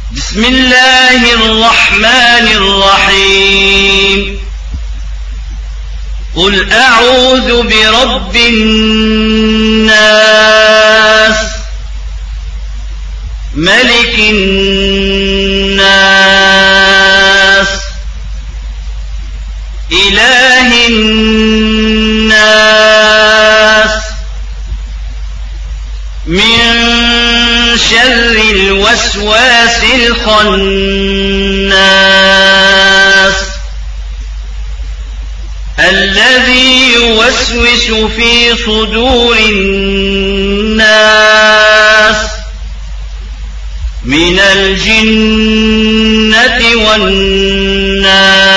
بسم الله الرحمن الرحيم قل أعوذ برب الناس ملك الناس إله الناس من شر الوسواس الخناس الذي يوسوس في صدور الناس من الجنة والناس.